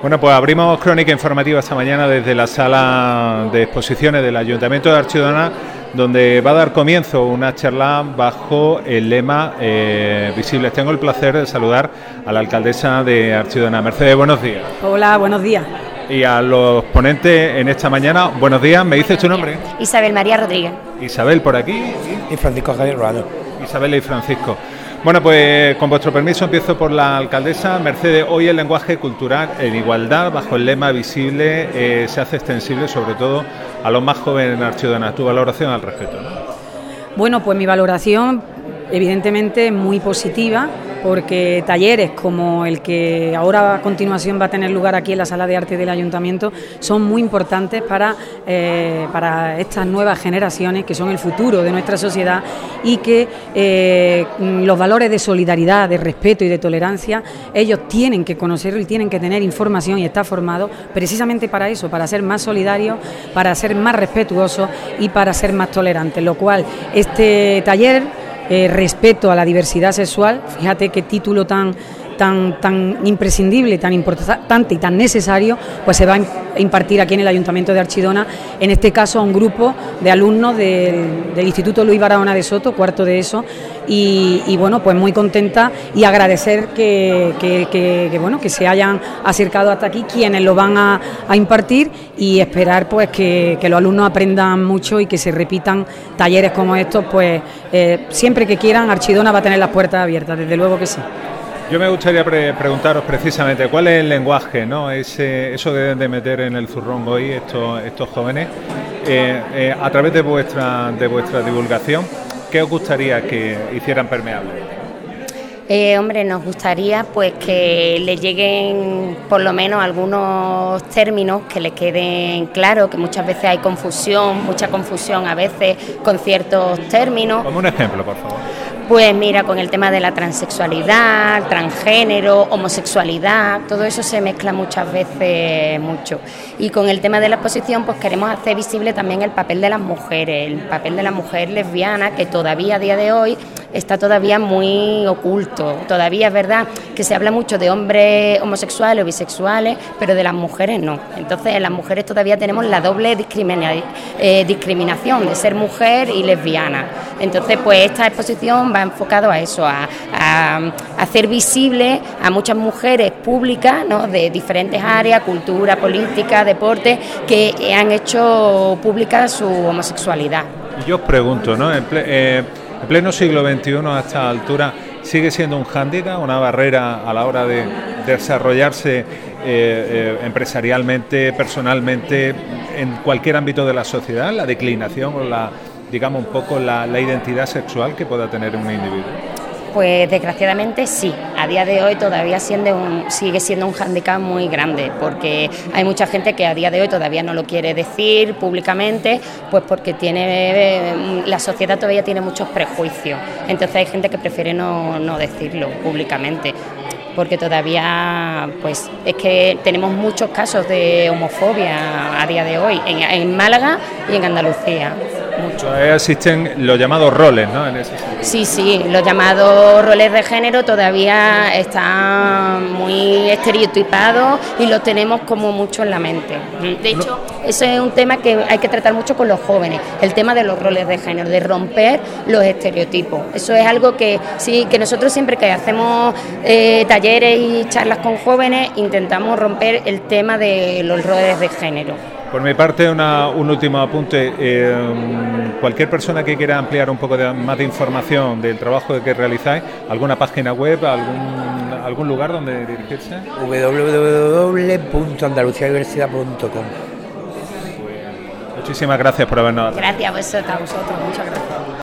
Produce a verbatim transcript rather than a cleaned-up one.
Bueno, pues abrimos crónica informativa esta mañana desde la sala de exposiciones del Ayuntamiento de Archidona, donde va a dar comienzo una charla bajo el lema eh, Visibles. Tengo el placer de saludar a la alcaldesa de Archidona. Mercedes, buenos días. Hola, buenos días. Y a los ponentes en esta mañana, buenos días. ¿Me dices tu nombre? Isabel María Rodríguez. Isabel, por aquí. Y Francisco Javier Ruano. Isabel y Francisco. Bueno, pues con vuestro permiso empiezo por la alcaldesa. Mercedes, hoy el lenguaje cultural en igualdad, bajo el lema Visible, eh, se hace extensible sobre todo a los más jóvenes en Archidona. ¿Tu valoración al respecto, no? Bueno, pues mi valoración evidentemente es muy positiva, porque talleres como el que ahora a continuación va a tener lugar aquí en la Sala de Arte del Ayuntamiento son muy importantes para, eh, para estas nuevas generaciones que son el futuro de nuestra sociedad y que eh, los valores de solidaridad, de respeto y de tolerancia ellos tienen que conocerlo y tienen que tener información y estar formados precisamente para eso, para ser más solidarios, para ser más respetuosos y para ser más tolerantes, lo cual este taller Eh, respeto a la diversidad sexual, fíjate qué título tan tan tan imprescindible, tan importante y tan necesario, pues se va a impartir aquí en el Ayuntamiento de Archidona, en este caso a un grupo de alumnos del, del Instituto Luis Barahona de Soto, cuarto de ESO, y, y bueno, pues muy contenta y agradecer que, que, que, que bueno que se hayan acercado hasta aquí quienes lo van a, a impartir y esperar pues que, que los alumnos aprendan mucho y que se repitan talleres como estos, pues eh, siempre que quieran. Archidona va a tener las puertas abiertas, desde luego que sí. Yo me gustaría pre preguntaros precisamente cuál es el lenguaje, ¿no? Ese, eso que deben de meter en el zurrón hoy estos, estos jóvenes, eh, eh, a través de vuestra, de vuestra divulgación, ¿qué os gustaría que hicieran permeable? Eh, hombre, nos gustaría pues que le lleguen por lo menos algunos términos que le queden claros, que muchas veces hay confusión, mucha confusión a veces con ciertos términos. Como un ejemplo, por favor. Pues mira, con el tema de la transexualidad, transgénero, homosexualidad, todo eso se mezcla muchas veces mucho. Y con el tema de la exposición, pues queremos hacer visible también el papel de las mujeres, el papel de la mujer lesbiana, que todavía a día de hoy está todavía muy oculto. Todavía es verdad que se habla mucho de hombres homosexuales o bisexuales, pero de las mujeres no. Entonces, en las mujeres todavía tenemos la doble discrimina eh, discriminación de ser mujer y lesbiana. Entonces, pues esta exposición va enfocado a eso, a, a, a hacer visible a muchas mujeres públicas, ¿no?, de diferentes áreas, cultura, política, deporte, que han hecho pública su homosexualidad. Y yo os pregunto, ¿no?, en, ple eh, en pleno siglo veintiuno, a esta altura, ¿sigue siendo un hándicap, una barrera a la hora de, de desarrollarse eh, eh, empresarialmente, personalmente, en cualquier ámbito de la sociedad, la declinación o la, digamos, un poco la, la identidad sexual que pueda tener un individuo? Pues desgraciadamente sí, a día de hoy todavía siendo un, sigue siendo un hándicap muy grande, porque hay mucha gente que a día de hoy todavía no lo quiere decir públicamente, pues porque tiene la sociedad todavía tiene muchos prejuicios, entonces hay gente que prefiere no, no decirlo públicamente, porque todavía pues es que tenemos muchos casos de homofobia a día de hoy, en, en Málaga y en Andalucía. Mucho. Existen los llamados roles, ¿no? En ese sentido. Sí, sí, los llamados roles de género todavía están muy estereotipados y los tenemos como mucho en la mente. De hecho, ese es un tema que hay que tratar mucho con los jóvenes, el tema de los roles de género, de romper los estereotipos. Eso es algo que sí, que nosotros siempre que hacemos eh, talleres y charlas con jóvenes intentamos romper el tema de los roles de género. Por mi parte, una, un último apunte. Eh, cualquier persona que quiera ampliar un poco de, más de información del trabajo que realizáis, ¿alguna página web, algún, algún lugar donde dirigirse? w w w punto andalucía diversidad punto com. Muchísimas gracias por habernos dado. Gracias a vosotros, a vosotros, muchas gracias.